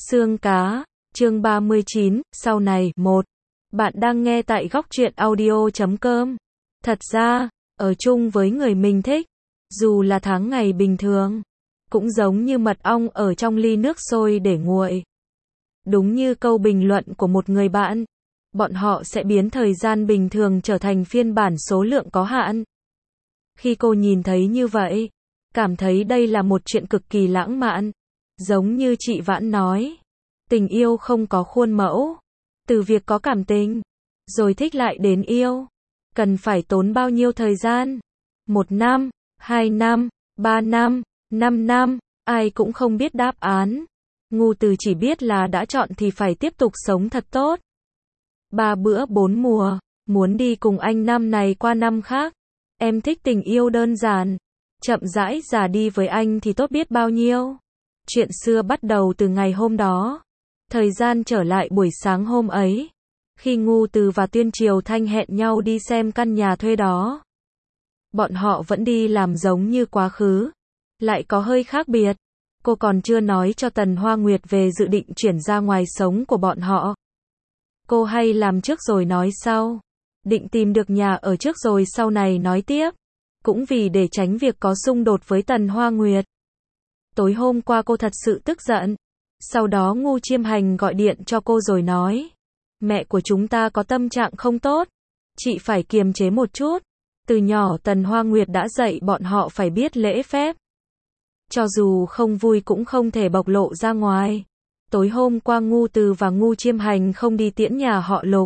Xương cá, chương 39, sau này, 1. Bạn đang nghe tại góc truyện audio.com. Thật ra, ở chung với người mình thích, dù là tháng ngày bình thường, cũng giống như mật ong ở trong ly nước sôi để nguội. Đúng như câu bình luận của một người bạn, bọn họ sẽ biến thời gian bình thường trở thành phiên bản số lượng có hạn. Khi cô nhìn thấy như vậy, cảm thấy đây là một chuyện cực kỳ lãng mạn. Giống như chị Vãn nói, tình yêu không có khuôn mẫu. Từ việc có cảm tình, rồi thích lại đến yêu, cần phải tốn bao nhiêu thời gian? 1 năm, 2 năm, 3 năm, 5 năm, ai cũng không biết đáp án. Ngu Từ chỉ biết là đã chọn thì phải tiếp tục sống thật tốt. 3 bữa 4 mùa, muốn đi cùng anh năm này qua năm khác. Em thích tình yêu đơn giản, chậm rãi già đi với anh thì tốt biết bao nhiêu. Chuyện xưa bắt đầu từ ngày hôm đó. Thời gian trở lại buổi sáng hôm ấy, khi Ngu Từ và Tuyên Triều Thanh hẹn nhau đi xem căn nhà thuê đó. Bọn họ vẫn đi làm giống như quá khứ, lại có hơi khác biệt. Cô còn chưa nói cho Tần Hoa Nguyệt về dự định chuyển ra ngoài sống của bọn họ. Cô hay làm trước rồi nói sau. Định tìm được nhà ở trước rồi sau này nói tiếp. Cũng vì để tránh việc có xung đột với Tần Hoa Nguyệt. Tối hôm qua cô thật sự tức giận. Sau đó Ngu Chiêm Hành gọi điện cho cô rồi nói. Mẹ của chúng ta có tâm trạng không tốt. Chị phải kiềm chế một chút. Từ nhỏ Tần Hoa Nguyệt đã dạy bọn họ phải biết lễ phép. Cho dù không vui cũng không thể bộc lộ ra ngoài. Tối hôm qua Ngu Từ và Ngu Chiêm Hành không đi tiễn nhà họ Lục.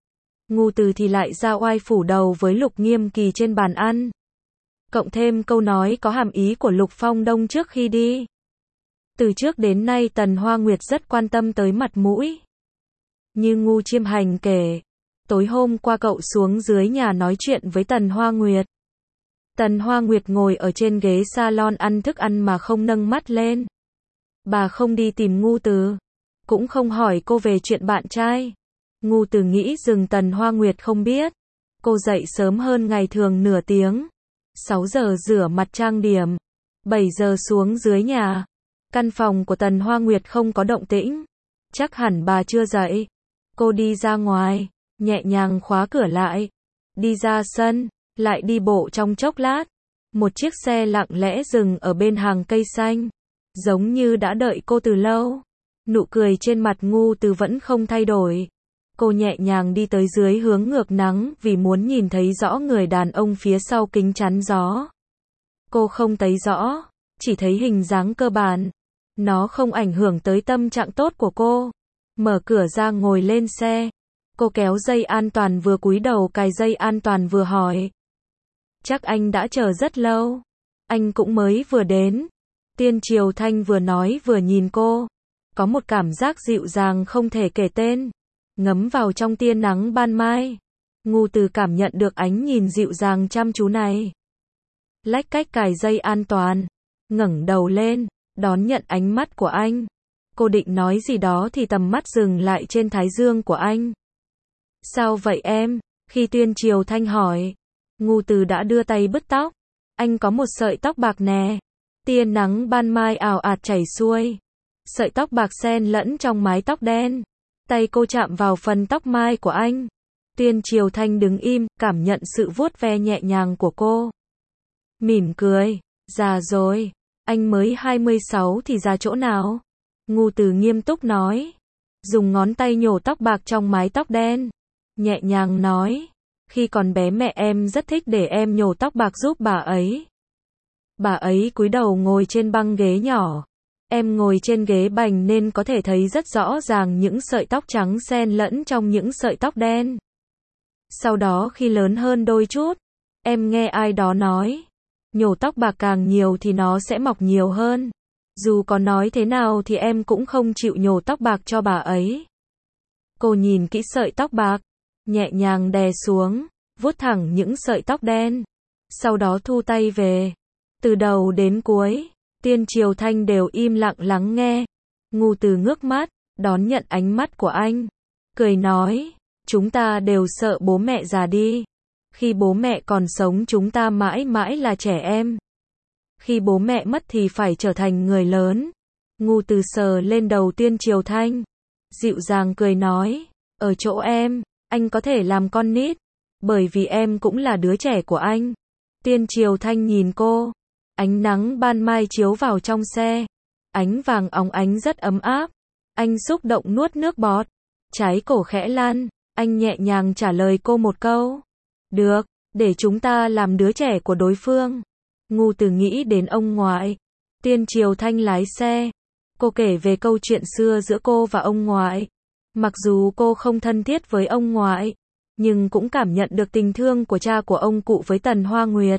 Ngu Từ thì lại ra oai phủ đầu với Lục Nghiêm Kỳ trên bàn ăn. Cộng thêm câu nói có hàm ý của Lục Phong Đông trước khi đi. Từ trước đến nay Tần Hoa Nguyệt rất quan tâm tới mặt mũi. Như Ngu Chiêm Hành kể, tối hôm qua cậu xuống dưới nhà nói chuyện với Tần Hoa Nguyệt. Tần Hoa Nguyệt ngồi ở trên ghế salon ăn thức ăn mà không nâng mắt lên. Bà không đi tìm Ngu Từ, cũng không hỏi cô về chuyện bạn trai. Ngu Từ nghĩ rằng Tần Hoa Nguyệt không biết. Cô dậy sớm hơn ngày thường nửa tiếng. 6 giờ rửa mặt trang điểm, 7 giờ xuống dưới nhà. Căn phòng của Tần Hoa Nguyệt không có động tĩnh. Chắc hẳn bà chưa dậy. Cô đi ra ngoài, nhẹ nhàng khóa cửa lại. Đi ra sân, lại đi bộ trong chốc lát. Một chiếc xe lặng lẽ dừng ở bên hàng cây xanh. Giống như đã đợi cô từ lâu. Nụ cười trên mặt Ngu Từ vẫn không thay đổi. Cô nhẹ nhàng đi tới dưới hướng ngược nắng vì muốn nhìn thấy rõ người đàn ông phía sau kính chắn gió. Cô không thấy rõ, chỉ thấy hình dáng cơ bản. Nó không ảnh hưởng tới tâm trạng tốt của cô. Mở cửa ra ngồi lên xe. Cô kéo dây an toàn vừa cúi đầu cài dây an toàn vừa hỏi. Chắc anh đã chờ rất lâu. Anh cũng mới vừa đến. Tuyên Triều Thanh vừa nói vừa nhìn cô. Có một cảm giác dịu dàng không thể kể tên. Ngấm vào trong tia nắng ban mai. Ngu Từ cảm nhận được ánh nhìn dịu dàng chăm chú này. Lách cách cài dây an toàn. Ngẩng đầu lên, đón nhận ánh mắt của anh. Cô định nói gì đó thì tầm mắt dừng lại trên thái dương của anh. Sao vậy em? Khi Tuyên Triều Thanh hỏi. Ngu Từ đã đưa tay bứt tóc. Anh có một sợi tóc bạc nè. Tia nắng ban mai ào ạt chảy xuôi. Sợi tóc bạc xen lẫn trong mái tóc đen. Tay cô chạm vào phần tóc mai của anh. Tuyên Triều Thanh đứng im, cảm nhận sự vuốt ve nhẹ nhàng của cô. Mỉm cười. Già rồi. Anh mới 26 thì già chỗ nào? Ngu Từ nghiêm túc nói. Dùng ngón tay nhổ tóc bạc trong mái tóc đen. Nhẹ nhàng nói. Khi còn bé mẹ em rất thích để em nhổ tóc bạc giúp bà ấy. Bà ấy cúi đầu ngồi trên băng ghế nhỏ. Em ngồi trên ghế bành nên có thể thấy rất rõ ràng những sợi tóc trắng xen lẫn trong những sợi tóc đen. Sau đó khi lớn hơn đôi chút, em nghe ai đó nói, nhổ tóc bạc càng nhiều thì nó sẽ mọc nhiều hơn. Dù có nói thế nào thì em cũng không chịu nhổ tóc bạc cho bà ấy. Cô nhìn kỹ sợi tóc bạc, nhẹ nhàng đè xuống, vuốt thẳng những sợi tóc đen. Sau đó thu tay về. Từ đầu đến cuối, Tuyên Triều Thanh đều im lặng lắng nghe. Ngu Từ ngước mắt, đón nhận ánh mắt của anh. Cười nói, chúng ta đều sợ bố mẹ già đi. Khi bố mẹ còn sống chúng ta mãi mãi là trẻ em. Khi bố mẹ mất thì phải trở thành người lớn. Ngu Từ sờ lên đầu Tiên Triều Thanh, dịu dàng cười nói, ở chỗ em, anh có thể làm con nít, bởi vì em cũng là đứa trẻ của anh. Tiên Triều Thanh nhìn cô, ánh nắng ban mai chiếu vào trong xe, ánh vàng óng ánh rất ấm áp. Anh xúc động nuốt nước bọt, trái cổ khẽ lăn, anh nhẹ nhàng trả lời cô một câu. Được, để chúng ta làm đứa trẻ của đối phương. Ngu Từ nghĩ đến ông ngoại. Tiên Triều Thanh lái xe. Cô kể về câu chuyện xưa giữa cô và ông ngoại. Mặc dù cô không thân thiết với ông ngoại, nhưng cũng cảm nhận được tình thương của cha của ông cụ với Tần Hoa Nguyệt.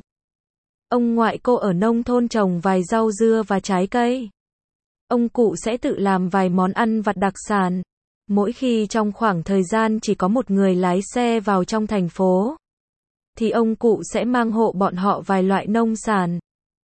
Ông ngoại cô ở nông thôn trồng vài rau dưa và trái cây. Ông cụ sẽ tự làm vài món ăn vặt đặc sản. Mỗi khi trong khoảng thời gian chỉ có một người lái xe vào trong thành phố, thì ông cụ sẽ mang hộ bọn họ vài loại nông sản.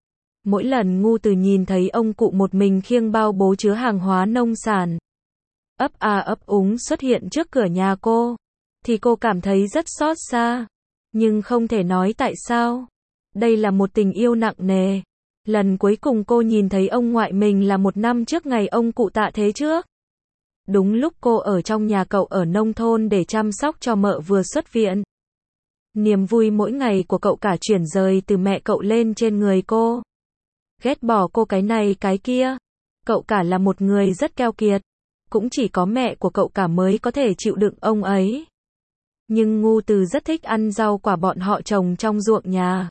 Mỗi lần Ngu Từ nhìn thấy ông cụ một mình khiêng bao bố chứa hàng hóa nông sản, ấp a ấp úng xuất hiện trước cửa nhà cô, thì cô cảm thấy rất xót xa, nhưng không thể nói tại sao. Đây là một tình yêu nặng nề. Lần cuối cùng cô nhìn thấy ông ngoại mình là 1 năm trước ngày ông cụ tạ thế trước. Đúng lúc cô ở trong nhà cậu ở nông thôn để chăm sóc cho mợ vừa xuất viện. Niềm vui mỗi ngày của cậu cả chuyển rời từ mẹ cậu lên trên người cô. Ghét bỏ cô cái này cái kia. Cậu cả là một người rất keo kiệt. Cũng chỉ có mẹ của cậu cả mới có thể chịu đựng ông ấy. Nhưng Ngu Từ rất thích ăn rau quả bọn họ trồng trong ruộng nhà.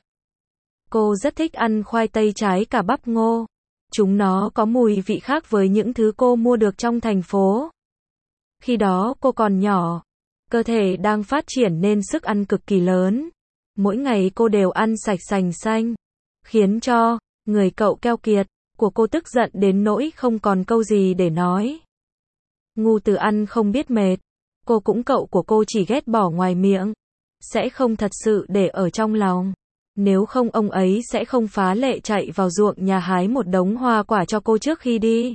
Cô rất thích ăn khoai tây trái cả bắp ngô. Chúng nó có mùi vị khác với những thứ cô mua được trong thành phố. Khi đó cô còn nhỏ, cơ thể đang phát triển nên sức ăn cực kỳ lớn. Mỗi ngày cô đều ăn sạch sành xanh, khiến cho người cậu keo kiệt của cô tức giận đến nỗi không còn câu gì để nói. Ngu Từ ăn không biết mệt. Cô cũng cậu của cô chỉ ghét bỏ ngoài miệng, sẽ không thật sự để ở trong lòng. Nếu không ông ấy sẽ không phá lệ chạy vào ruộng nhà hái một đống hoa quả cho cô trước khi đi,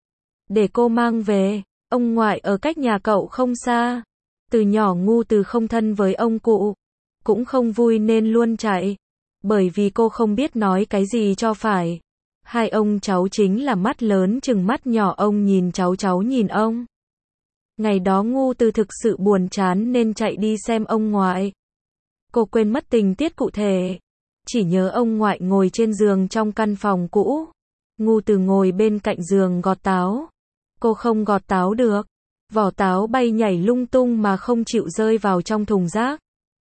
để cô mang về. Ông ngoại ở cách nhà cậu không xa. Từ nhỏ Ngu Từ không thân với ông cụ, cũng không vui nên luôn chạy, bởi vì cô không biết nói cái gì cho phải. Hai ông cháu chính là mắt lớn chừng mắt nhỏ, ông nhìn cháu, cháu nhìn ông. Ngày đó Ngu Từ thực sự buồn chán nên chạy đi xem ông ngoại. Cô quên mất tình tiết cụ thể, chỉ nhớ ông ngoại ngồi trên giường trong căn phòng cũ. Ngu Từ ngồi bên cạnh giường gọt táo. Cô không gọt táo được. Vỏ táo bay nhảy lung tung mà không chịu rơi vào trong thùng rác.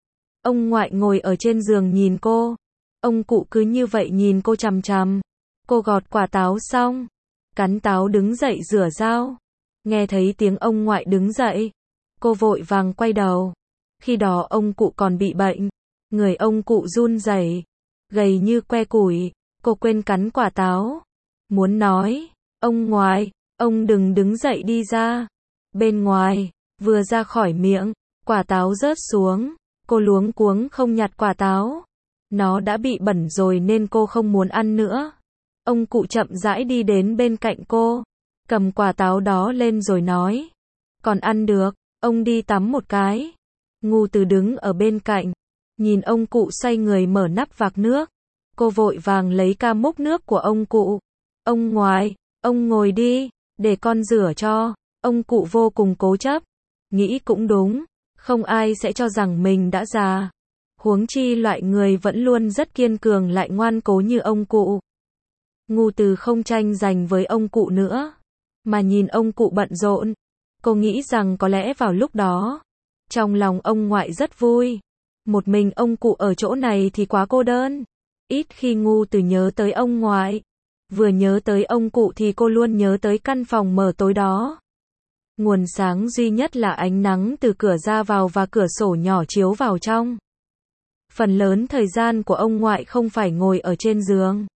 Ông ngoại ngồi ở trên giường nhìn cô. Ông cụ cứ như vậy nhìn cô chằm chằm. Cô gọt quả táo xong, cắn táo đứng dậy rửa dao. Nghe thấy tiếng ông ngoại đứng dậy, cô vội vàng quay đầu. Khi đó ông cụ còn bị bệnh, người ông cụ run rẩy, gầy như que củi. Cô quên cắn quả táo, muốn nói, ông ngoại, ông đừng đứng dậy đi ra. Bên ngoài, vừa ra khỏi miệng, quả táo rớt xuống. Cô luống cuống không nhặt quả táo. Nó đã bị bẩn rồi nên cô không muốn ăn nữa. Ông cụ chậm rãi đi đến bên cạnh cô, cầm quả táo đó lên rồi nói, còn ăn được, ông đi tắm một cái. Ngu Từ đứng ở bên cạnh, nhìn ông cụ xoay người mở nắp vạc nước. Cô vội vàng lấy ca múc nước của ông cụ. Ông ngoại, ông ngồi đi, để con rửa cho. Ông cụ vô cùng cố chấp, nghĩ cũng đúng, không ai sẽ cho rằng mình đã già. Huống chi loại người vẫn luôn rất kiên cường lại ngoan cố như ông cụ. Ngu Từ không tranh giành với ông cụ nữa, mà nhìn ông cụ bận rộn. Cô nghĩ rằng có lẽ vào lúc đó, trong lòng ông ngoại rất vui. Một mình ông cụ ở chỗ này thì quá cô đơn. Ít khi Ngu Từ nhớ tới ông ngoại. Vừa nhớ tới ông cụ thì cô luôn nhớ tới căn phòng mở tối đó. Nguồn sáng duy nhất là ánh nắng từ cửa ra vào và cửa sổ nhỏ chiếu vào trong. Phần lớn thời gian của ông ngoại không phải ngồi ở trên giường,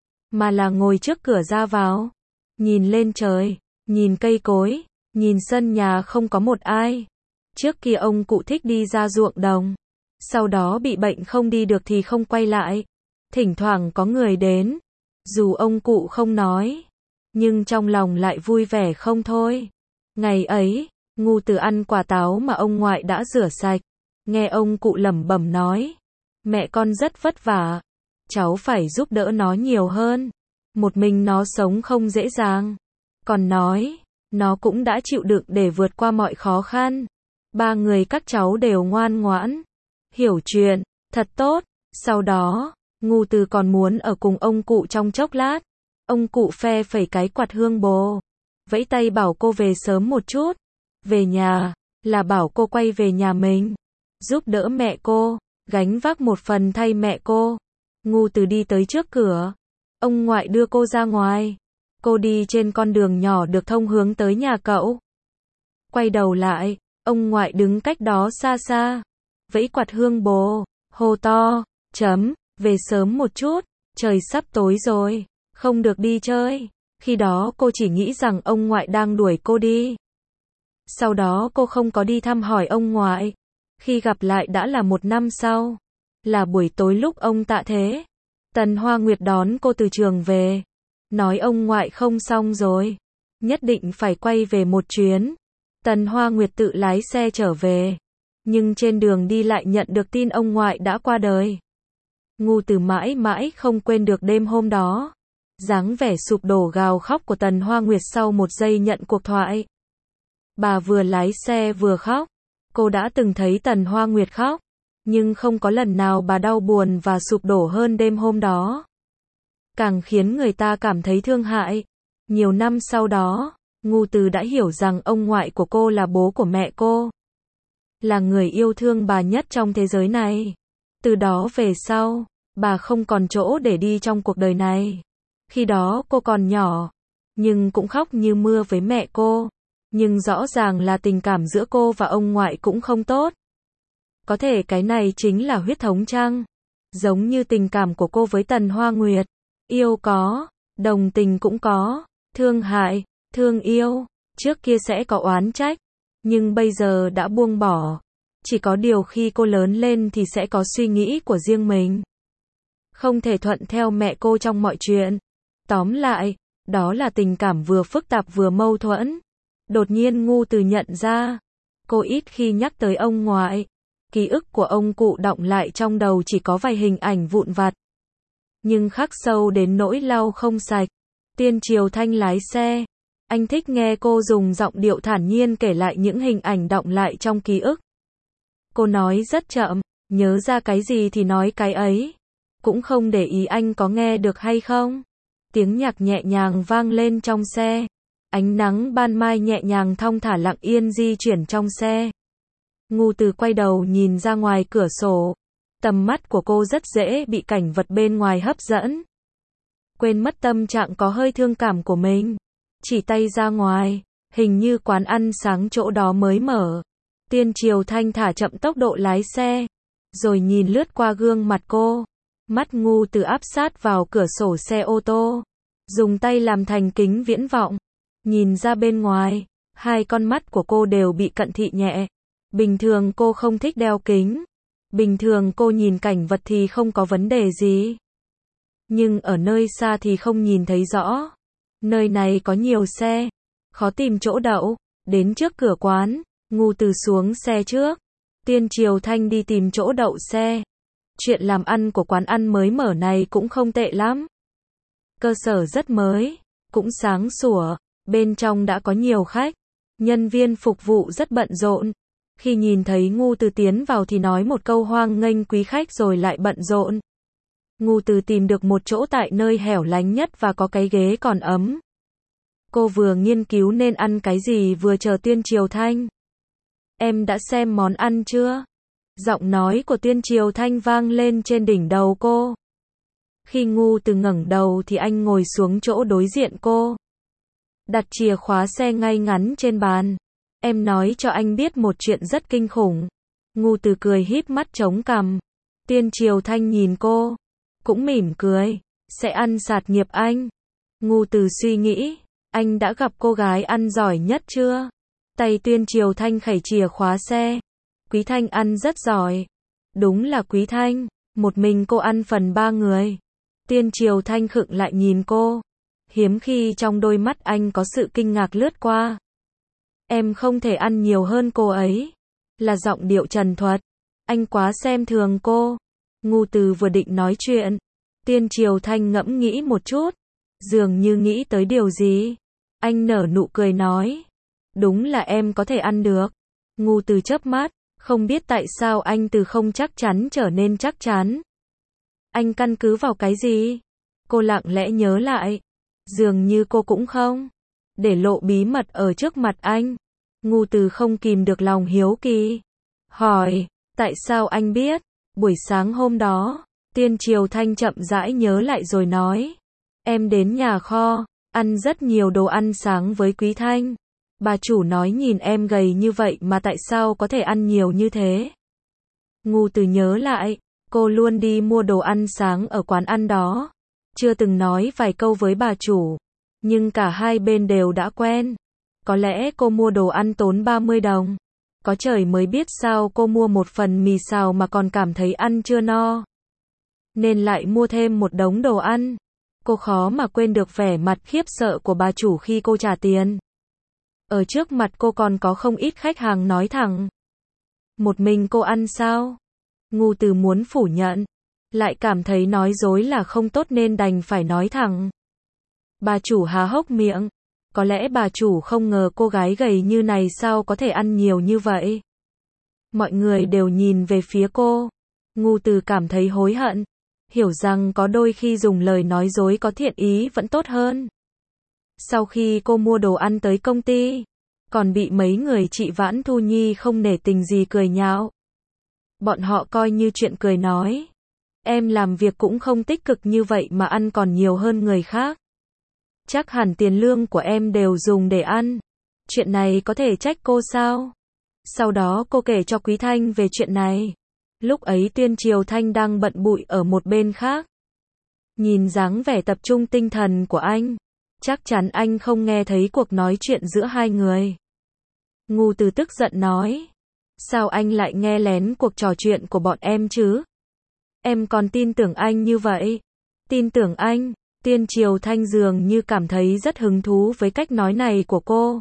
mà là ngồi trước cửa ra vào, nhìn lên trời, nhìn cây cối, nhìn sân nhà không có một ai. Trước kia ông cụ thích đi ra ruộng đồng, sau đó bị bệnh không đi được thì không quay lại. Thỉnh thoảng có người đến, dù ông cụ không nói, nhưng trong lòng lại vui vẻ không thôi. Ngày ấy, Ngu Từ ăn quả táo mà ông ngoại đã rửa sạch, nghe ông cụ lẩm bẩm nói, mẹ con rất vất vả, cháu phải giúp đỡ nó nhiều hơn, một mình nó sống không dễ dàng. Còn nói, nó cũng đã chịu đựng để vượt qua mọi khó khăn. Ba người các cháu đều ngoan ngoãn, hiểu chuyện, thật tốt. Sau đó, Ngu Từ còn muốn ở cùng ông cụ trong chốc lát. Ông cụ phe phẩy cái quạt hương bồ, vẫy tay bảo cô về sớm một chút. Về nhà, là bảo cô quay về nhà mình, giúp đỡ mẹ cô, gánh vác một phần thay mẹ cô. Ngu Từ đi tới trước cửa, ông ngoại đưa cô ra ngoài. Cô đi trên con đường nhỏ được thông hướng tới nhà cậu. Quay đầu lại, ông ngoại đứng cách đó xa xa, vẫy quạt hương bồ, hô to, về sớm một chút, trời sắp tối rồi, không được đi chơi. Khi đó cô chỉ nghĩ rằng ông ngoại đang đuổi cô đi. Sau đó cô không có đi thăm hỏi ông ngoại. Khi gặp lại đã là 1 năm sau, là buổi tối lúc ông tạ thế. Tần Hoa Nguyệt đón cô từ trường về, nói ông ngoại không xong rồi, nhất định phải quay về một chuyến. Tần Hoa Nguyệt tự lái xe trở về, nhưng trên đường đi lại nhận được tin ông ngoại đã qua đời. Ngu Từ mãi mãi không quên được đêm hôm đó, dáng vẻ sụp đổ gào khóc của Tần Hoa Nguyệt sau một giây nhận cuộc thoại. Bà vừa lái xe vừa khóc. Cô đã từng thấy Tần Hoa Nguyệt khóc, nhưng không có lần nào bà đau buồn và sụp đổ hơn đêm hôm đó. Càng khiến người ta cảm thấy thương hại. Nhiều năm sau đó, Ngu Từ đã hiểu rằng ông ngoại của cô là bố của mẹ cô, là người yêu thương bà nhất trong thế giới này. Từ đó về sau, bà không còn chỗ để đi trong cuộc đời này. Khi đó cô còn nhỏ, nhưng cũng khóc như mưa với mẹ cô. Nhưng rõ ràng là tình cảm giữa cô và ông ngoại cũng không tốt. Có thể cái này chính là huyết thống chăng? Giống như tình cảm của cô với Tần Hoa Nguyệt. Yêu có, đồng tình cũng có, thương hại, thương yêu. Trước kia sẽ có oán trách, nhưng bây giờ đã buông bỏ. Chỉ có điều khi cô lớn lên thì sẽ có suy nghĩ của riêng mình. Không thể thuận theo mẹ cô trong mọi chuyện. Tóm lại, đó là tình cảm vừa phức tạp vừa mâu thuẫn. Đột nhiên Ngu Từ nhận ra, cô ít khi nhắc tới ông ngoại. Ký ức của ông cụ đọng lại trong đầu chỉ có vài hình ảnh vụn vặt, nhưng khắc sâu đến nỗi lau không sạch. Tiên Triều Thanh lái xe. Anh thích nghe cô dùng giọng điệu thản nhiên kể lại những hình ảnh đọng lại trong ký ức. Cô nói rất chậm, nhớ ra cái gì thì nói cái ấy. Cũng không để ý anh có nghe được hay không. Tiếng nhạc nhẹ nhàng vang lên trong xe. Ánh nắng ban mai nhẹ nhàng thong thả lặng yên di chuyển trong xe. Ngu Từ quay đầu nhìn ra ngoài cửa sổ. Tầm mắt của cô rất dễ bị cảnh vật bên ngoài hấp dẫn. Quên mất tâm trạng có hơi thương cảm của mình. Chỉ tay ra ngoài, hình như quán ăn sáng chỗ đó mới mở. Tiên Triều Thanh thả chậm tốc độ lái xe, rồi nhìn lướt qua gương mặt cô. Mắt Ngu Từ áp sát vào cửa sổ xe ô tô, dùng tay làm thành kính viễn vọng. Nhìn ra bên ngoài, hai con mắt của cô đều bị cận thị nhẹ. Bình thường cô không thích đeo kính. Bình thường cô nhìn cảnh vật thì không có vấn đề gì. Nhưng ở nơi xa thì không nhìn thấy rõ. Nơi này có nhiều xe, khó tìm chỗ đậu. Đến trước cửa quán, Ngu Từ xuống xe trước. Tiên Triều Thanh đi tìm chỗ đậu xe. Chuyện làm ăn của quán ăn mới mở này cũng không tệ lắm. Cơ sở rất mới, cũng sáng sủa. Bên trong đã có nhiều khách. Nhân viên phục vụ rất bận rộn. Khi nhìn thấy Ngu Từ tiến vào thì nói một câu hoan nghênh quý khách rồi lại bận rộn. Ngu Từ tìm được một chỗ tại nơi hẻo lánh nhất và có cái ghế còn ấm. Cô vừa nghiên cứu nên ăn cái gì vừa chờ Tiên Triều Thanh. Em đã xem món ăn chưa? Giọng nói của Tiên Triều Thanh vang lên trên đỉnh đầu cô. Khi Ngu Từ ngẩng đầu thì anh ngồi xuống chỗ đối diện cô. Đặt chìa khóa xe ngay ngắn trên bàn. Em nói cho anh biết một chuyện rất kinh khủng. Ngu Từ cười híp mắt chống cằm. Tiên Triều Thanh nhìn cô, cũng mỉm cười. Sẽ ăn sạt nghiệp anh. Ngu Từ suy nghĩ, anh đã gặp cô gái ăn giỏi nhất chưa? Tay Tiên Triều Thanh khẩy chìa khóa xe. Quý Thanh ăn rất giỏi. Đúng là Quý Thanh, một mình cô ăn phần 3 người. Tiên Triều Thanh khựng lại nhìn cô. Hiếm khi trong đôi mắt anh có sự kinh ngạc lướt qua. Em không thể ăn nhiều hơn cô ấy. Là giọng điệu trần thuật. Anh quá xem thường cô. Ngu Từ vừa định nói chuyện. Tiên Triều Thanh ngẫm nghĩ một chút. Dường như nghĩ tới điều gì. Anh nở nụ cười nói. Đúng là em có thể ăn được. Ngu Từ chớp mắt, không biết tại sao anh từ không chắc chắn trở nên chắc chắn. Anh căn cứ vào cái gì? Cô lặng lẽ nhớ lại. Dường như cô cũng không để lộ bí mật ở trước mặt anh. Ngu Từ không kìm được lòng hiếu kỳ. Hỏi, tại sao anh biết? Buổi sáng hôm đó, Tiên Triều Thanh chậm rãi nhớ lại rồi nói. Em đến nhà kho, ăn rất nhiều đồ ăn sáng với Quý Thanh. Bà chủ nói nhìn em gầy như vậy mà tại sao có thể ăn nhiều như thế? Ngu Từ nhớ lại, cô luôn đi mua đồ ăn sáng ở quán ăn đó. Chưa từng nói vài câu với bà chủ, nhưng cả hai bên đều đã quen. Có lẽ cô mua đồ ăn tốn 30 đồng. Có trời mới biết sao cô mua một phần mì xào mà còn cảm thấy ăn chưa no. Nên lại mua thêm một đống đồ ăn. Cô khó mà quên được vẻ mặt khiếp sợ của bà chủ khi cô trả tiền. Ở trước mặt cô còn có không ít khách hàng nói thẳng. Một mình cô ăn sao? Ngu Từ muốn phủ nhận, lại cảm thấy nói dối là không tốt nên đành phải nói thẳng. Bà chủ há hốc miệng. Có lẽ bà chủ không ngờ cô gái gầy như này sao có thể ăn nhiều như vậy. Mọi người đều nhìn về phía cô. Ngu Từ cảm thấy hối hận. Hiểu rằng có đôi khi dùng lời nói dối có thiện ý vẫn tốt hơn. Sau khi cô mua đồ ăn tới công ty, còn bị mấy người chị Vãn Thu Nhi không nể tình gì cười nhạo. Bọn họ coi như chuyện cười nói. Em làm việc cũng không tích cực như vậy mà ăn còn nhiều hơn người khác. Chắc hẳn tiền lương của em đều dùng để ăn. Chuyện này có thể trách cô sao? Sau đó cô kể cho Quý Thanh về chuyện này. Lúc ấy Tiên Triều Thanh đang bận bụi ở một bên khác. Nhìn dáng vẻ tập trung tinh thần của anh, chắc chắn anh không nghe thấy cuộc nói chuyện giữa hai người. Ngu Từ tức giận nói. Sao anh lại nghe lén cuộc trò chuyện của bọn em chứ? Em còn tin tưởng anh như vậy? Tin tưởng anh? Tiên Triều Thanh dường như cảm thấy rất hứng thú với cách nói này của cô.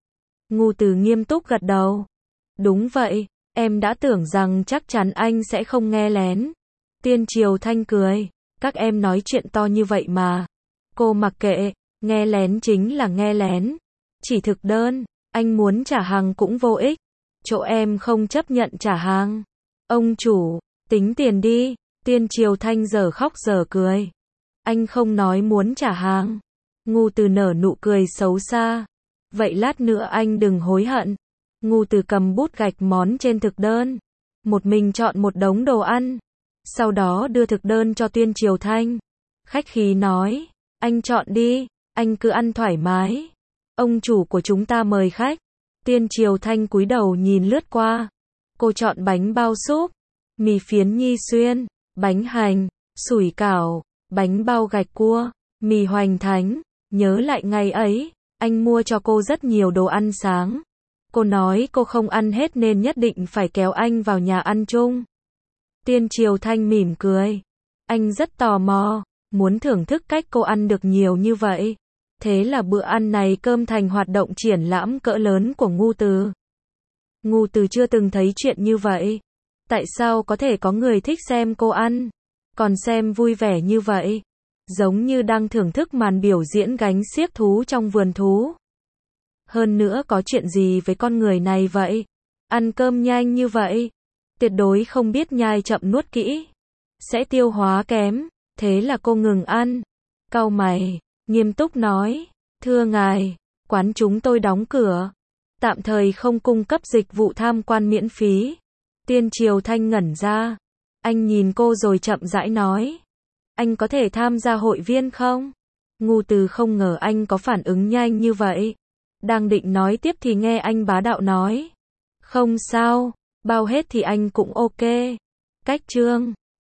Ngu Từ nghiêm túc gật đầu. Đúng vậy, em đã tưởng rằng chắc chắn anh sẽ không nghe lén. Tiên Triều Thanh cười. Các em nói chuyện to như vậy mà. Cô mặc kệ, nghe lén chính là nghe lén. Chỉ thực đơn, anh muốn trả hàng cũng vô ích. Chỗ em không chấp nhận trả hàng. Ông chủ, tính tiền đi. Tiên Triều Thanh giờ khóc giờ cười. Anh không nói muốn trả hàng. Ngu Từ nở nụ cười xấu xa. Vậy lát nữa anh đừng hối hận. Ngu Từ cầm bút gạch món trên thực đơn. Một mình chọn một đống đồ ăn. Sau đó đưa thực đơn cho Tiên Triều Thanh. Khách khí nói. Anh chọn đi, anh cứ ăn thoải mái. Ông chủ của chúng ta mời khách. Tiên Triều Thanh cúi đầu nhìn lướt qua. Cô chọn bánh bao súp, mì phiến Nhi Xuyên, bánh hành, sủi cảo, bánh bao gạch cua, mì hoành thánh. Nhớ lại ngày ấy, anh mua cho cô rất nhiều đồ ăn sáng. Cô nói cô không ăn hết nên nhất định phải kéo anh vào nhà ăn chung. Tiên Triều Thanh mỉm cười. Anh rất tò mò, muốn thưởng thức cách cô ăn được nhiều như vậy. Thế là bữa ăn này cơm thành hoạt động triển lãm cỡ lớn của Ngu Từ. Ngu Từ chưa từng thấy chuyện như vậy. Tại sao có thể có người thích xem cô ăn, còn xem vui vẻ như vậy? Giống như đang thưởng thức màn biểu diễn gánh xiếc thú trong vườn thú. Hơn nữa có chuyện gì với con người này vậy? Ăn cơm nhanh như vậy, tuyệt đối không biết nhai chậm nuốt kỹ, sẽ tiêu hóa kém. Thế là cô ngừng ăn, cau mày, nghiêm túc nói, thưa ngài, quán chúng tôi đóng cửa, tạm thời không cung cấp dịch vụ tham quan miễn phí. Tiên Triều Thanh ngẩn ra, anh nhìn cô rồi chậm rãi nói, anh có thể tham gia hội viên không? Ngu Từ không ngờ anh có phản ứng nhanh như vậy. Đang định nói tiếp thì nghe anh bá đạo nói, không sao, bao hết thì anh cũng ok. Cách chương